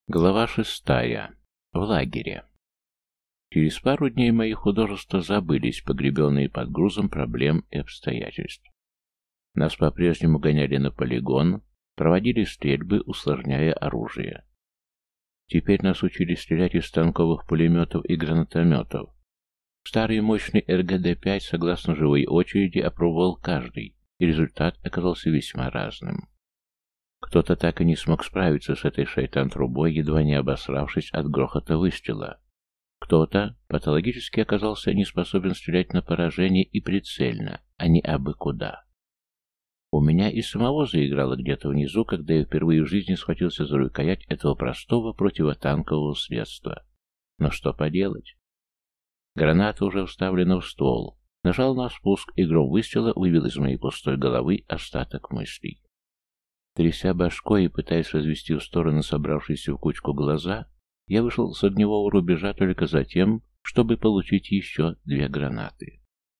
Глава 6. В лагере. Через пару дней мои художества забылись, погребенные под грузом проблем и обстоятельств. Нас по-прежнему гоняли на полигон, проводили стрельбы, усложняя оружие. Теперь нас учили стрелять из станковых пулеметов и гранатометов. Старый мощный РГД-5, согласно живой очереди, опробовал каждый, и результат оказался весьма разным. Кто-то так и не смог справиться с этой шайтан-трубой, едва не обосравшись от грохота выстрела. Кто-то патологически оказался не способен стрелять на поражение и прицельно, а не абы куда. У меня и самого заиграло где-то внизу, когда я впервые в жизни схватился за рукоять этого простого противотанкового средства. Но что поделать? Граната уже вставлена в ствол. Нажал на спуск, и гром выстрела вывел из моей пустой головы остаток мыслей. Тряся башкой и пытаясь развести в стороны собравшиеся в кучку глаза, я вышел с огневого рубежа только за тем, чтобы получить еще 2 гранаты.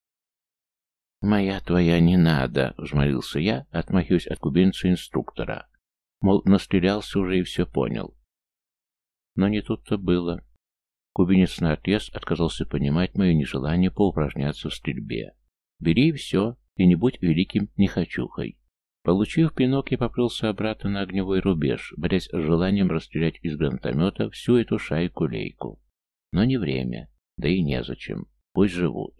«Моя твоя не надо», — взмолился я, отмахиваясь от кубинца-инструктора. Мол, настрелялся уже и все понял. Но не тут-то было. Кубинец наотрез отказался понимать мое нежелание поупражняться в стрельбе. «Бери и все, и не будь великим нехочухой». Получив пинок, я поплелся обратно на огневой рубеж, борясь с желанием расстрелять из гранатомета всю эту шайку-лейку. Но не время, да и незачем. Пусть живут.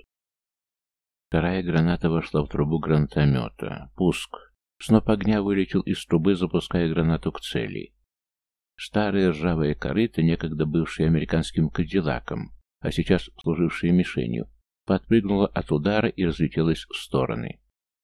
Вторая граната вошла в трубу гранатомета. Пуск. Сноп огня вылетел из трубы, запуская гранату к цели. Старая ржавая корыта, некогда бывшая американским кадиллаком, а сейчас служившая мишенью, подпрыгнула от удара и разлетелась в стороны.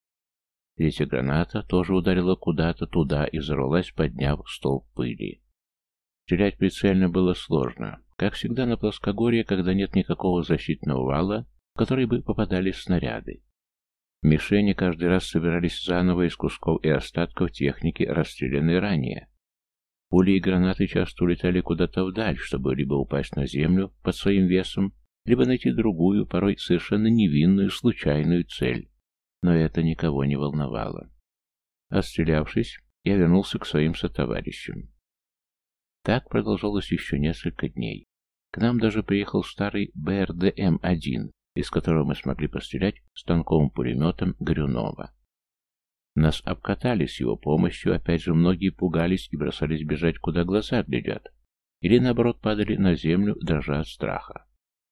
Третья граната тоже ударила куда-то туда и взорвалась, подняв столб пыли. Стрелять прицельно было сложно, как всегда на плоскогорье, когда нет никакого защитного вала, в который бы попадали снаряды. Мишени каждый раз собирались заново из кусков и остатков техники, расстрелянной ранее. Пули и гранаты часто улетали куда-то вдаль, чтобы либо упасть на землю под своим весом, либо найти другую, порой совершенно невинную, случайную цель. Но это никого не волновало. Отстрелявшись, я вернулся к своим сотоварищам. Так продолжалось еще несколько дней. К нам даже приехал старый БРДМ-1, из которого мы смогли пострелять станковым пулеметом Горюнова. Нас обкатали с его помощью, опять же многие пугались и бросались бежать, куда глаза глядят, или наоборот падали на землю, дрожа от страха.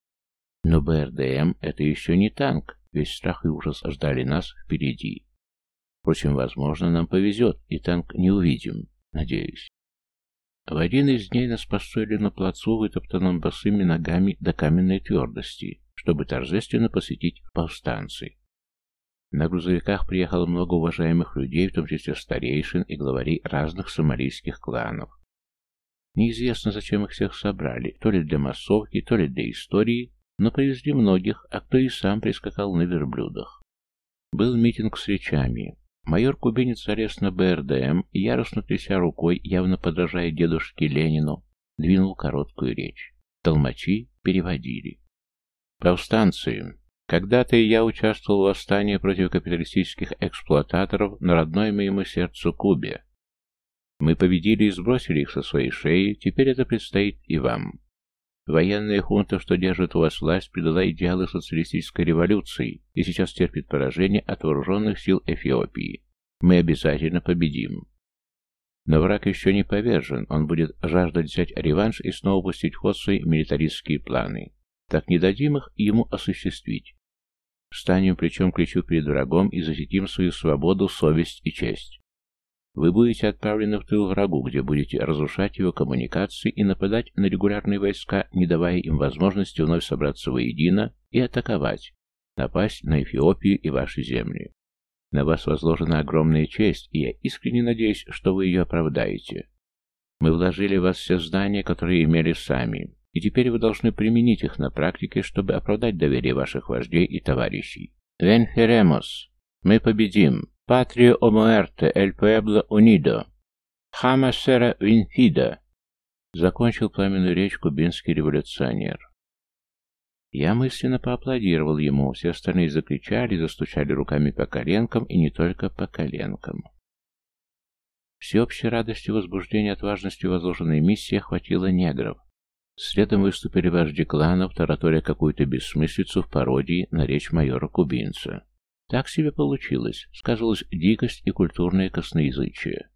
Но БРДМ — это еще не танк. Весь страх и ужас ждали нас впереди. Впрочем, возможно, нам повезет, и танк не увидим, надеюсь. В один из дней нас построили на плацу, вытоптанном босыми ногами до каменной твердости, чтобы торжественно посетить повстанцы. На грузовиках приехало много уважаемых людей, в том числе старейшин и главарей разных сомалийских кланов. Неизвестно, зачем их всех собрали, то ли для массовки, то ли для истории, но привезли многих, а кто и сам прискакал на верблюдах. Был митинг с речами. Майор-кубинец залез на БРДМ и, яростно тряся рукой, явно подражая дедушке Ленину, двинул короткую речь. Толмачи переводили. «Повстанцы, когда-то и я участвовал в восстании против капиталистических эксплуататоров на родной моему сердцу Кубе. Мы победили и сбросили их со своей шеи, теперь это предстоит и вам. Военная хунта, что держит у вас власть, предала идеалы социалистической революции и сейчас терпит поражение от вооруженных сил Эфиопии. Мы обязательно победим. Но враг еще не повержен, он будет жаждать взять реванш и снова пустить в ход свои милитаристские планы. Так не дадим их ему осуществить. Встанем плечом к плечу перед врагом и защитим свою свободу, совесть и честь. Вы будете отправлены в тыл врагу, где будете разрушать его коммуникации и нападать на регулярные войска, не давая им возможности вновь собраться воедино и атаковать, напасть на Эфиопию и ваши земли. На вас возложена огромная честь, и я искренне надеюсь, что вы ее оправдаете. Мы вложили в вас все знания, которые имели сами, и теперь вы должны применить их на практике, чтобы оправдать доверие ваших вождей и товарищей. Венферемос! Мы победим! Patria o muerte, el pueblo unido. Jamás será vencido. Закончил пламенную речь кубинский революционер. Я мысленно поаплодировал ему, все остальные закричали, застучали руками по коленкам и не только по коленкам. Всеобщей радости, возбуждения от важности возложенной миссии охватило негров. Следом выступили вожди кланов, тараторя какую-то бессмыслицу в пародии на речь майора-кубинца. Так себе получилось, сказывалась дикость и культурное косноязычие.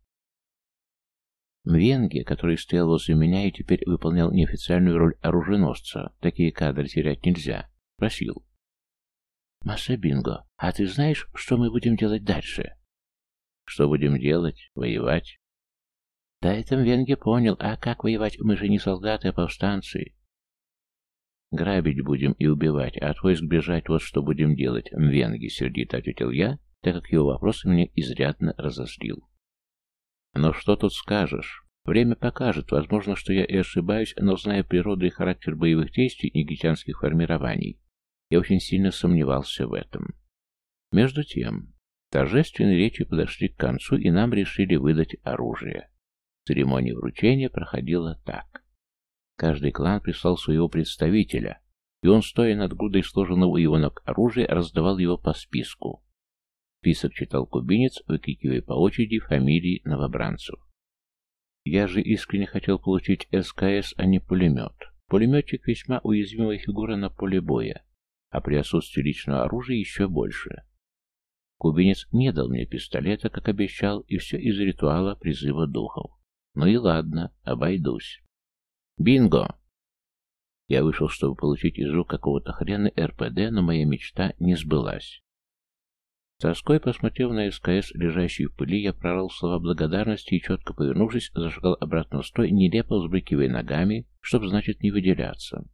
Мвенге, который стоял возле меня и теперь выполнял неофициальную роль оруженосца, такие кадры терять нельзя, просил. «Масса Бинго, а ты знаешь, что мы будем делать дальше?» «Что будем делать? Воевать?» «Да это Мвенге понял, а как воевать? Мы же не солдаты, а повстанцы». «Грабить будем и убивать, а от войск бежать, вот что будем делать», — Мвенге сердито ответил я, так как его вопрос меня изрядно разозлил. «Но что тут скажешь? Время покажет, возможно, что я и ошибаюсь, но, зная природу и характер боевых действий негритянских формирований, я очень сильно сомневался в этом». Между тем, торжественные речи подошли к концу, и нам решили выдать оружие. Церемония вручения проходила так. Каждый клан прислал своего представителя, и он, стоя над грудой сложенного у его ног оружия, раздавал его по списку. Список читал кубинец, выкрикивая по очереди фамилии новобранцев. Я же искренне хотел получить СКС, а не пулемет. Пулеметчик весьма уязвимая фигура на поле боя, а при отсутствии личного оружия еще больше. Кубинец не дал мне пистолета, как обещал, и все из-за ритуала призыва духов. Ну и ладно, обойдусь. Бинго! Я вышел, чтобы получить из рук какого-то хрена РПД, но моя мечта не сбылась. С тоской, посмотрев на СКС, лежащий в пыли, я прорал слова благодарности и, четко повернувшись, зашагал обратно в строй, нелепо взбрыкивая ногами, чтоб, значит, не выделяться.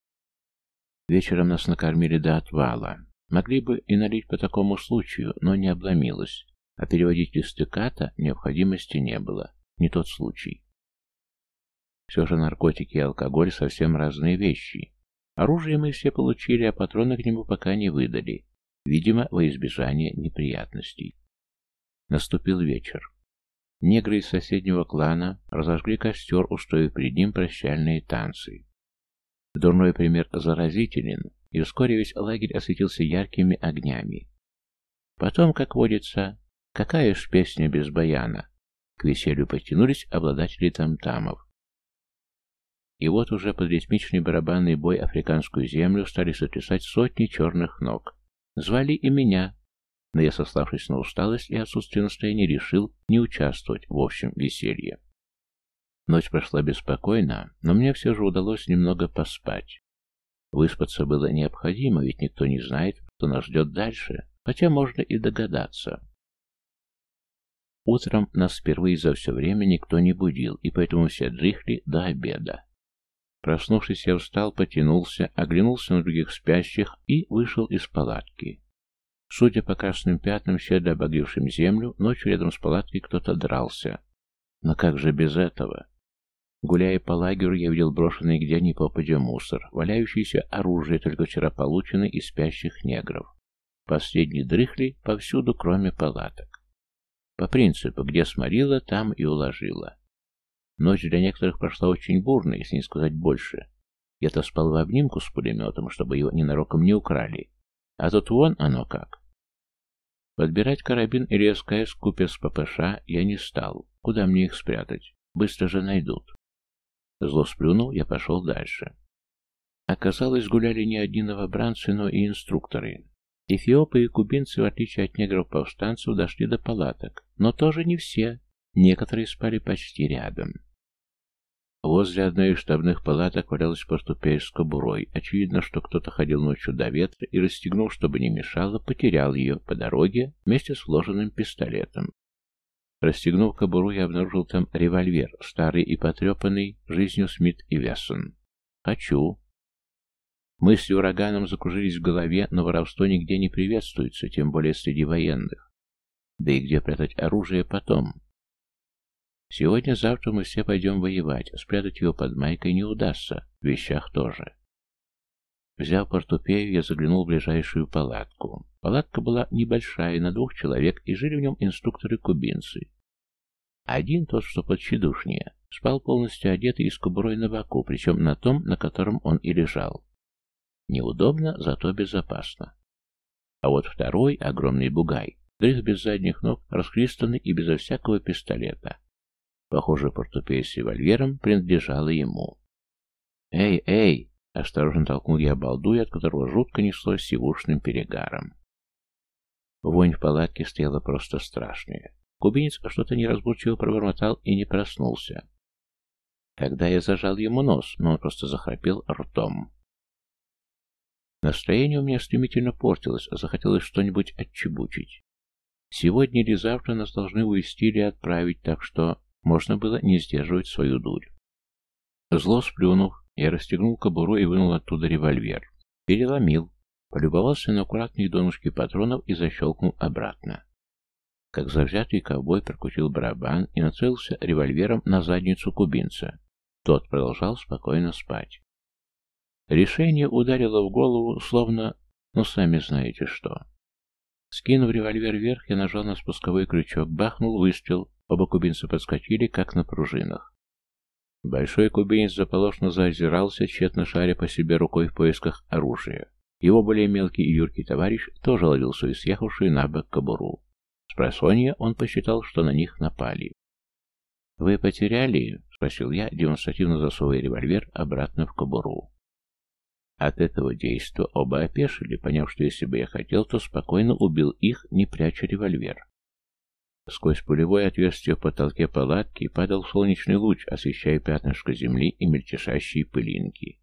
Вечером нас накормили до отвала. Могли бы и налить по такому случаю, но не обломилось, а переводить листы ката необходимости не было. Не тот случай. Все же наркотики и алкоголь совсем разные вещи. Оружие мы все получили, а патроны к нему пока не выдали. Видимо, во избежание неприятностей. Наступил вечер. Негры из соседнего клана разожгли костер, устроив перед ним прощальные танцы. Дурной пример заразителен, и вскоре весь лагерь осветился яркими огнями. Потом, как водится, какая ж песня без баяна? К веселью подтянулись обладатели тамтамов. И вот уже под ритмичный барабанный бой африканскую землю стали сотрясать сотни черных ног. Звали и меня, но я, сославшись на усталость и отсутствие настроения, решил не участвовать в общем веселье. Ночь прошла беспокойно, но мне все же удалось немного поспать. Выспаться было необходимо, ведь никто не знает, что нас ждет дальше, хотя можно и догадаться. Утром нас впервые за все время никто не будил, и поэтому все дрыхли до обеда. Проснувшись, я встал, потянулся, оглянулся на других спящих и вышел из палатки. Судя по красным пятнам, щедро обогревшим землю, ночью рядом с палаткой кто-то дрался. Но как же без этого? Гуляя по лагерю, я видел брошенный где ни попадя мусор, валяющееся оружие, только вчера полученное из спящих негров. Последние дрыхли повсюду, кроме палаток. По принципу, где сморила, там и уложила. Ночь для некоторых прошла очень бурно, если не сказать больше. Я-то спал в обнимку с пулеметом, чтобы его ненароком не украли. А тут вон оно как. Подбирать карабин или СКС купя с ППШ я не стал. Куда мне их спрятать? Быстро же найдут. Зло сплюнул, я пошел дальше. Оказалось, гуляли не одни новобранцы, но и инструкторы. Эфиопы и кубинцы, в отличие от негров-повстанцев, дошли до палаток. Но тоже не все. Некоторые спали почти рядом. Возле одной из штабных палаток валялась портупея с кобурой. Очевидно, что кто-то ходил ночью до ветра и, расстегнув, чтобы не мешало, потерял ее по дороге вместе с вложенным пистолетом. Расстегнув кобуру, я обнаружил там револьвер, старый и потрепанный, жизнью Смит и Вессон. «Хочу». Мысли ураганом закружились в голове, но воровство нигде не приветствуется, тем более среди военных. Да и где прятать оружие потом? Сегодня-завтра мы все пойдем воевать, спрятать его под майкой не удастся, в вещах тоже. Взяв портупею, я заглянул в ближайшую палатку. Палатка была небольшая, на 2 человек, и жили в нем инструкторы-кубинцы. Один, тот, что подчедушнее, спал полностью одетый и с кобурой на боку, причем на том, на котором он и лежал. Неудобно, зато безопасно. А вот второй, огромный бугай, дрых без задних ног, расхристанный и безо всякого пистолета. Похоже, портупея с револьвером принадлежала ему. «Эй, эй!» — осторожно толкнул я балдуя, от которого жутко несло сивушным перегаром. Вонь в палатке стояла просто страшная. Кубинец что-то неразборчиво пробормотал и не проснулся. Тогда я зажал ему нос, но он просто захрапел ртом. Настроение у меня стремительно портилось, а захотелось что-нибудь отчебучить. Сегодня или завтра нас должны увезти или отправить, так что можно было не сдерживать свою дурь. Зло сплюнув, я расстегнул кобуру и вынул оттуда револьвер. Переломил, полюбовался на аккуратные донышки патронов и защелкнул обратно. Как завзятый ковбой прокрутил барабан и нацелился револьвером на задницу кубинца. Тот продолжал спокойно спать. Решение ударило в голову, словно, сами знаете что. Скинув револьвер вверх, я нажал на спусковой крючок, бахнул выстрел, оба кубинца подскочили, как на пружинах. Большой кубинец заполошно заозирался, тщетно шаря по себе рукой в поисках оружия. Его более мелкий и юркий товарищ тоже ловил свою съехавшую на бок кобуру. Спросонья он посчитал, что на них напали. «Вы потеряли?» — спросил я, демонстративно засовывая револьвер обратно в кобуру. От этого действия оба опешили, поняв, что если бы я хотел, то спокойно убил их, не пряча револьвер. Сквозь пулевое отверстие в потолке палатки падал солнечный луч, освещая пятнышко земли и мельтешащие пылинки.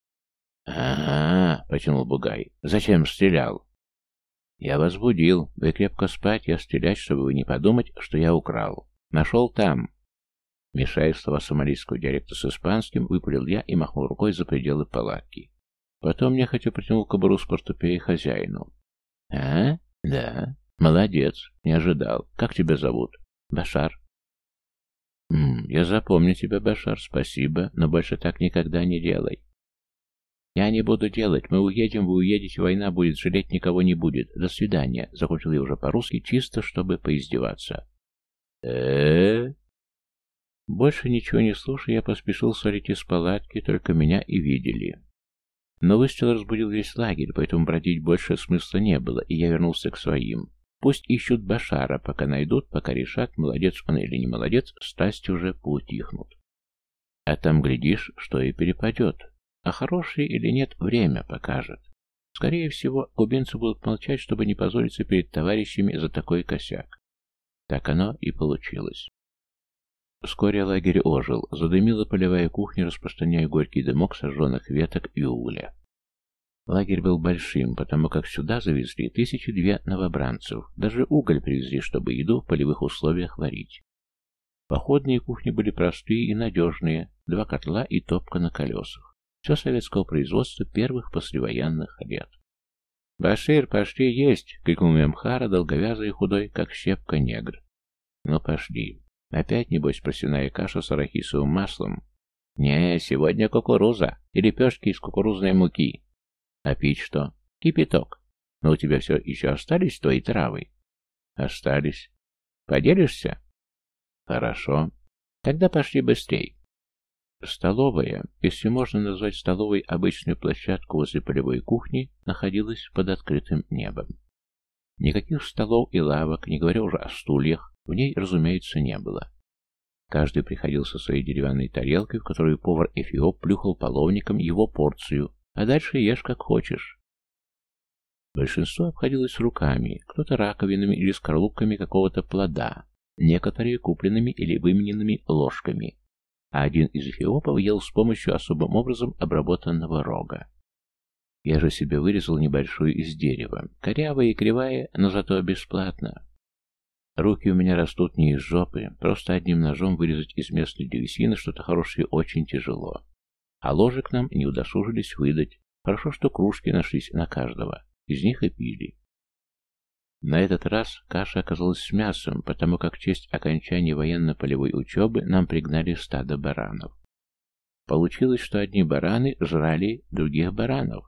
Потянул Бугай. «Зачем стрелял?» «Я вас будил. Вы крепко спать, я стрелять, чтобы вы не подумать, что я украл. Нашел там». Мешая слова сомалийского диалекта с испанским, выпалил я и махнул рукой за пределы палатки. Потом нехотя протянул кобуру с портупеей хозяину. Да. Молодец. Не ожидал. Как тебя зовут? Башар. Я запомню тебя, Башар, спасибо, но больше так никогда не делай. Я не буду делать. Мы уедем, вы уедете, война будет, жалеть никого не будет. До свидания. Закончил я уже по-русски, чисто чтобы поиздеваться. Больше ничего не слушая, я поспешил свалить из палатки, только меня и видели. Но выстрел разбудил весь лагерь, поэтому бродить больше смысла не было, и я вернулся к своим. Пусть ищут Башара, пока найдут, пока решат, молодец он или не молодец, страсти уже поутихнут. А там, глядишь, что и перепадет. А хороший или нет, время покажет. Скорее всего, кубинцы будут молчать, чтобы не позориться перед товарищами за такой косяк. Так оно и получилось. Вскоре лагерь ожил, задымила полевая кухня, распространяя горький дымок сожженных веток и угля. Лагерь был большим, потому как сюда завезли 1002 новобранцев, даже уголь привезли, чтобы еду в полевых условиях варить. Походные кухни были простые и надежные, 2 котла и топка на колесах. Все советского производства первых послевоенных лет. «Башир, пошли есть!» — крикнул Мемхара, долговязый и худой, как щепка негр. «Ну пошли. Опять, небось, просяная каша с арахисовым маслом?» «Не, сегодня кукуруза и лепешки из кукурузной муки». «А пить что?» «Кипяток. Но у тебя все еще остались твои травы?» «Остались. Поделишься?» «Хорошо. Тогда пошли быстрей». Столовая, если можно назвать столовой обычную площадку возле полевой кухни, находилась под открытым небом. Никаких столов и лавок, не говоря уже о стульях, в ней, разумеется, не было. Каждый приходил со своей деревянной тарелкой, в которую повар-эфиоп плюхал половником его порцию, а дальше ешь как хочешь. Большинство обходилось руками, кто-то раковинами или скорлупками какого-то плода, некоторые купленными или вымененными ложками, а один из эфиопов ел с помощью особым образом обработанного рога. Я же себе вырезал небольшую из дерева, корявая и кривая, но зато бесплатно. Руки у меня растут не из жопы, просто одним ножом вырезать из местной древесины что-то хорошее очень тяжело. А ложек нам не удосужились выдать. Хорошо, что кружки нашлись на каждого. Из них и пили. На этот раз каша оказалась с мясом, потому как в честь окончания военно-полевой учебы нам пригнали стадо баранов. Получилось, что одни бараны жрали других баранов.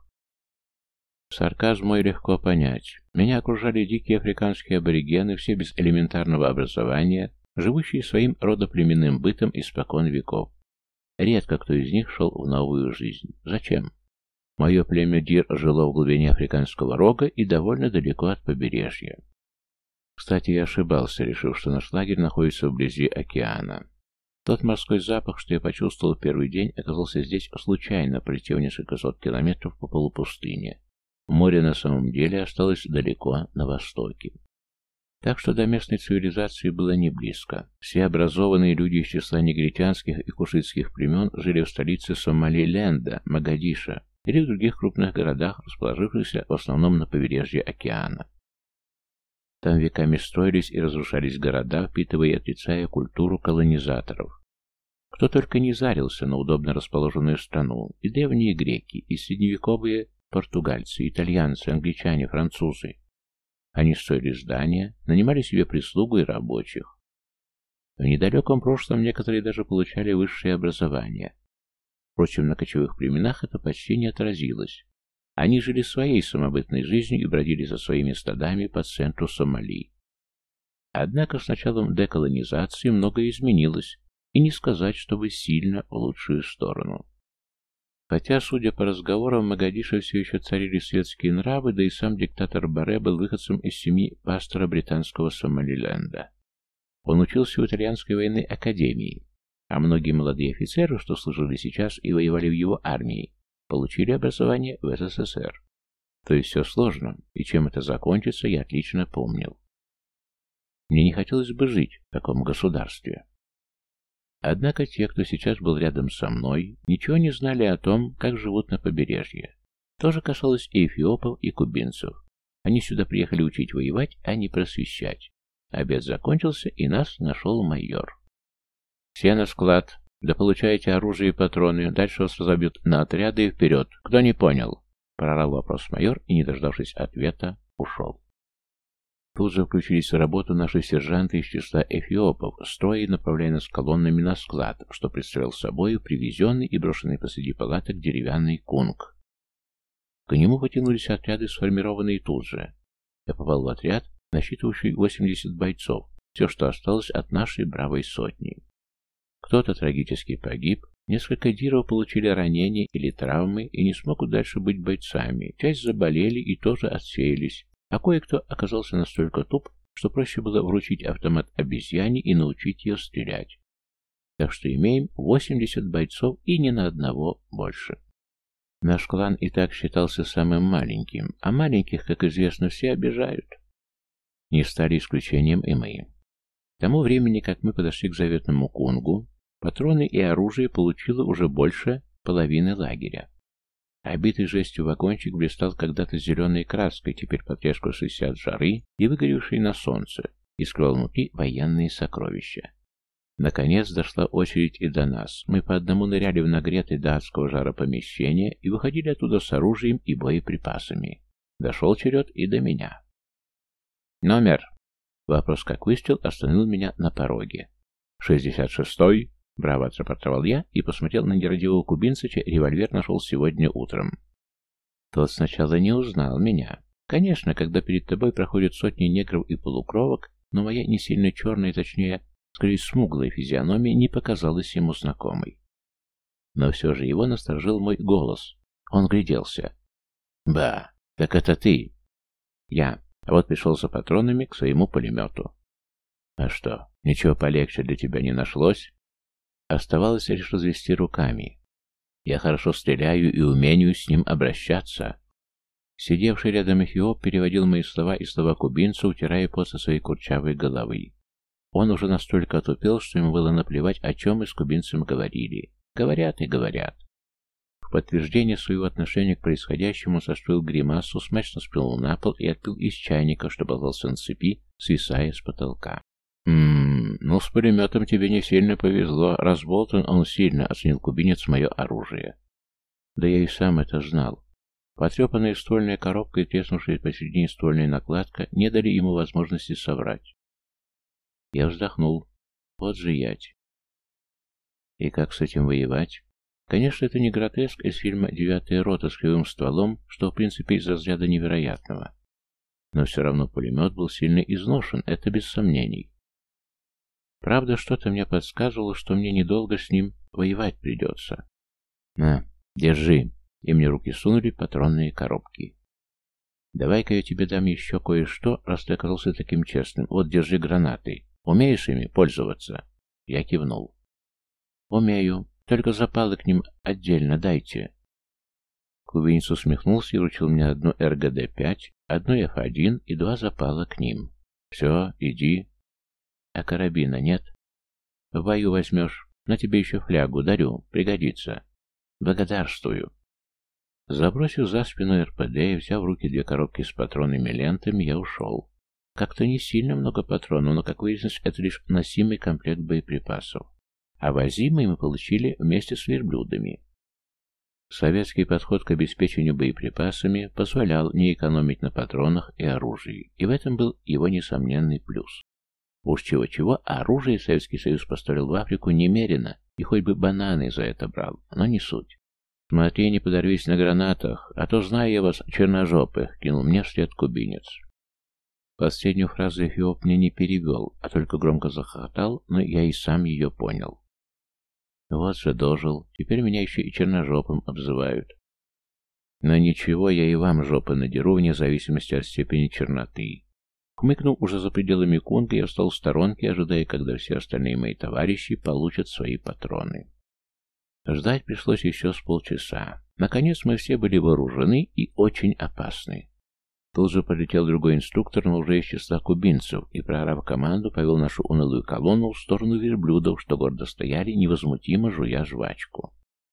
Сарказм мой легко понять. Меня окружали дикие африканские аборигены, все без элементарного образования, живущие своим родоплеменным бытом испокон веков. Редко кто из них шел в новую жизнь. Зачем? Мое племя Дир жило в глубине Африканского рога и довольно далеко от побережья. Кстати, я ошибался, решив, что наш лагерь находится вблизи океана. Тот морской запах, что я почувствовал в первый день, оказался здесь случайно, пролетев несколько сот километров по полупустыне. Море на самом деле осталось далеко на востоке. Так что до местной цивилизации было не близко. Все образованные люди из числа негритянских и кушитских племен жили в столице Сомалиленда, Могадишо, или в других крупных городах, расположившихся в основном на побережье океана. Там веками строились и разрушались города, впитывая и отрицая культуру колонизаторов. Кто только не зарился на удобно расположенную страну, и древние греки, и средневековые португальцы, итальянцы, англичане, французы. Они строили здания, нанимали себе прислугу и рабочих. В недалеком прошлом некоторые даже получали высшее образование. Впрочем, на кочевых племенах это почти не отразилось. Они жили своей самобытной жизнью и бродили за своими стадами по центру Сомали. Однако с началом деколонизации многое изменилось, и не сказать, чтобы сильно в лучшую сторону. Хотя, судя по разговорам, в Могадишо все еще царили светские нравы, да и сам диктатор Барре был выходцем из семьи пастора британского Сомалиленда. Он учился в итальянской военной академии, а многие молодые офицеры, что служили сейчас и воевали в его армии, получили образование в СССР. То есть все сложно, и чем это закончится, я отлично помнил. Мне не хотелось бы жить в таком государстве. Однако те, кто сейчас был рядом со мной, ничего не знали о том, как живут на побережье. То же касалось и эфиопов, и кубинцев. Они сюда приехали учить воевать, а не просвещать. Обед закончился, и нас нашел майор. «Все на склад. Да получаете оружие и патроны. Дальше вас разобьют на отряды и вперед. Кто не понял?» Прорал вопрос майор и, не дождавшись ответа, ушел. Тут же включились в работу наши сержанты из числа эфиопов, строя и направляя нас колоннами на склад, что представлял собой привезенный и брошенный посреди палаток деревянный кунг. К нему потянулись отряды, сформированные тут же. Я попал в отряд, насчитывающий 80 бойцов, все, что осталось от нашей бравой сотни. Кто-то трагически погиб, несколько диров получили ранения или травмы и не смогут дальше быть бойцами, часть заболели и тоже отсеялись, а кое-кто оказался настолько туп, что проще было вручить автомат обезьяне и научить ее стрелять. Так что имеем 80 бойцов и ни на одного больше. Наш клан и так считался самым маленьким, а маленьких, как известно, все обижают. Не стали исключением и мы. К тому времени, как мы подошли к заветному кунгу, патроны и оружие получило уже больше половины лагеря. Обитый жестью вагончик блистал когда-то зеленой краской, теперь потрескавшейся от жары и выгоревшей на солнце, и скрывал внутри военные сокровища. Наконец дошла очередь и до нас. Мы по одному ныряли в нагретое до адского жара помещение и выходили оттуда с оружием и боеприпасами. Дошел черед и до меня. «Номер!» Вопрос как выстрел остановил меня на пороге. «66-й!» Браво отрапортовал я и посмотрел на нерадивого кубинца, чей револьвер нашел сегодня утром. Тот сначала не узнал меня. Конечно, когда перед тобой проходят сотни негров и полукровок, но моя не сильно черная, точнее, скорее смуглая физиономия не показалась ему знакомой. Но все же его насторожил мой голос. Он гляделся. «Ба, так это ты!» «Я. А вот пришел за патронами к своему пулемету». «А что, ничего полегче для тебя не нашлось?» Оставалось лишь развести руками. Я хорошо стреляю и умею с ним обращаться. Сидевший рядом эфиоп переводил мои слова и слова кубинца, утирая пот со своей курчавой головы. Он уже настолько отупел, что ему было наплевать, о чем мы с кубинцем говорили. Говорят и говорят. В подтверждение своего отношения к происходящему состроил гримасу, смачно сплюнул на пол и отпил из чайника, что болтался на цепи, свисая с потолка. Ну, с пулеметом тебе не сильно повезло. Разболтан он сильно, оценил кубинец мое оружие. Да я и сам это знал. Потрепанная ствольная коробка и треснувшая посередине ствольная накладка не дали ему возможности соврать. Я вздохнул. Вот же ять. И как с этим воевать? Конечно, это не гротеск из фильма «Девятая рота» с кривым стволом, что в принципе из разряда невероятного. Но все равно пулемет был сильно изношен, это без сомнений. Правда, что-то мне подсказывало, что мне недолго с ним воевать придется. На, держи. И мне руки сунули патронные коробки. Давай-ка я тебе дам еще кое-что, раз ты оказался таким честным. Вот, держи гранаты. Умеешь ими пользоваться? Я кивнул. Умею. Только запалы к ним отдельно дайте. Кубинец усмехнулся и вручил мне одну РГД-5, одну F1 и 2 запала к ним. Все, иди. А карабина нет? В бою возьмешь. На тебе еще флягу дарю. Пригодится. Благодарствую. Забросив за спину РПД и взяв в руки 2 коробки с патронными лентами, я ушел. Как-то не сильно много патронов, но, как выяснилось, это лишь носимый комплект боеприпасов. А возимые мы получили вместе с верблюдами. Советский подход к обеспечению боеприпасами позволял не экономить на патронах и оружии, и в этом был его несомненный плюс. Уж чего-чего, а оружие Советский Союз поставил в Африку немерено, и хоть бы бананы за это брал, но не суть. «Смотри, не подорвись на гранатах, а то знаю я вас, черножопых», — кинул мне вслед кубинец. Последнюю фразу Эфиоп мне не перевел, а только громко захохотал, но я и сам ее понял. Вот же дожил, теперь меня еще и черножопым обзывают. Но ничего, я и вам жопы надеру, вне зависимости от степени черноты. Хмыкнув уже за пределами Конго, я встал в сторонке, ожидая, когда все остальные мои товарищи получат свои патроны. Ждать пришлось еще с полчаса. Наконец мы все были вооружены и очень опасны. Тут же полетел другой инструктор, но уже из числа кубинцев, и, проорав команду, повел нашу унылую колонну в сторону верблюдов, что гордо стояли, невозмутимо жуя жвачку.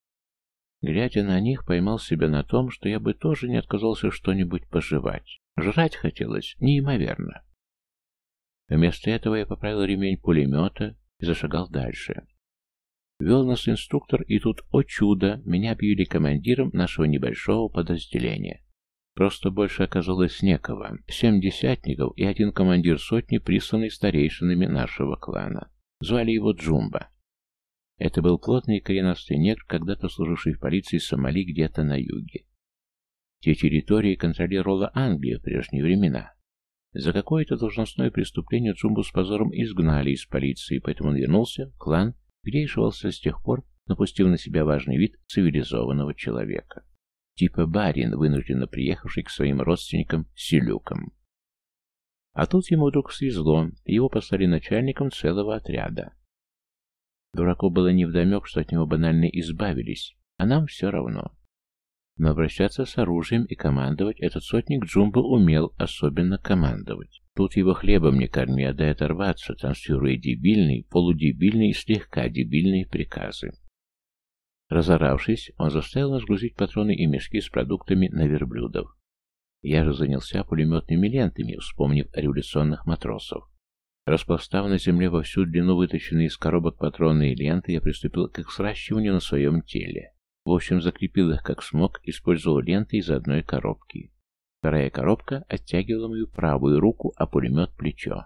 Глядя на них, поймал себя на том, что я бы тоже не отказался что-нибудь пожевать. Жрать хотелось неимоверно. Вместо этого я поправил ремень пулемета и зашагал дальше. Вел нас инструктор, и тут, о чудо, меня объявили командиром нашего небольшого подразделения. Просто больше оказалось некого. 7 десятников и 1 командир сотни, присланный старейшинами нашего клана. Звали его Джумба. Это был плотный коренастый негр, когда-то служивший в полиции Сомали где-то на юге. Те территории контролировала Англия в прежние времена. За какое-то должностное преступление Джумбу с позором изгнали из полиции, поэтому он вернулся в клан, где и шивался с тех пор, напустив на себя важный вид цивилизованного человека. Типа барин, вынужденно приехавший к своим родственникам-селюкам. А тут ему вдруг свезло, его послали начальником целого отряда. Дураку было невдомек, что от него банально избавились, а нам все равно. Но обращаться с оружием и командовать этот сотник Джумба умел, особенно командовать. Тут его хлебом не корми, а дай оторваться, транслируя дебильные, полудебильные и слегка дебильные приказы. Разоравшись, он заставил нас грузить патроны и мешки с продуктами на верблюдов. Я же занялся пулеметными лентами, вспомнив о революционных матросов. Распластав на земле во всю длину вытащенные из коробок патронные ленты, я приступил к их сращиванию на своем теле. В общем, закрепил их как смог, использовал ленты из одной коробки. Вторая коробка оттягивала мою правую руку, а пулемет — плечо.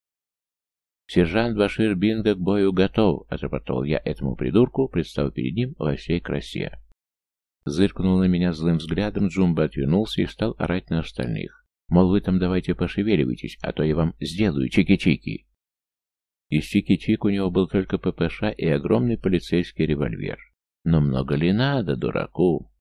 «Сержант Башир Бинго к бою готов», — отрапортовал я этому придурку, представив перед ним во всей красе. Зыркнул на меня злым взглядом, Джумба отвернулся и стал орать на остальных. Мол, вы там давайте пошевеливайтесь, а то я вам сделаю чики-чики. Из чики-чик у него был только ППШ и огромный полицейский револьвер. Но много ли надо, дураку?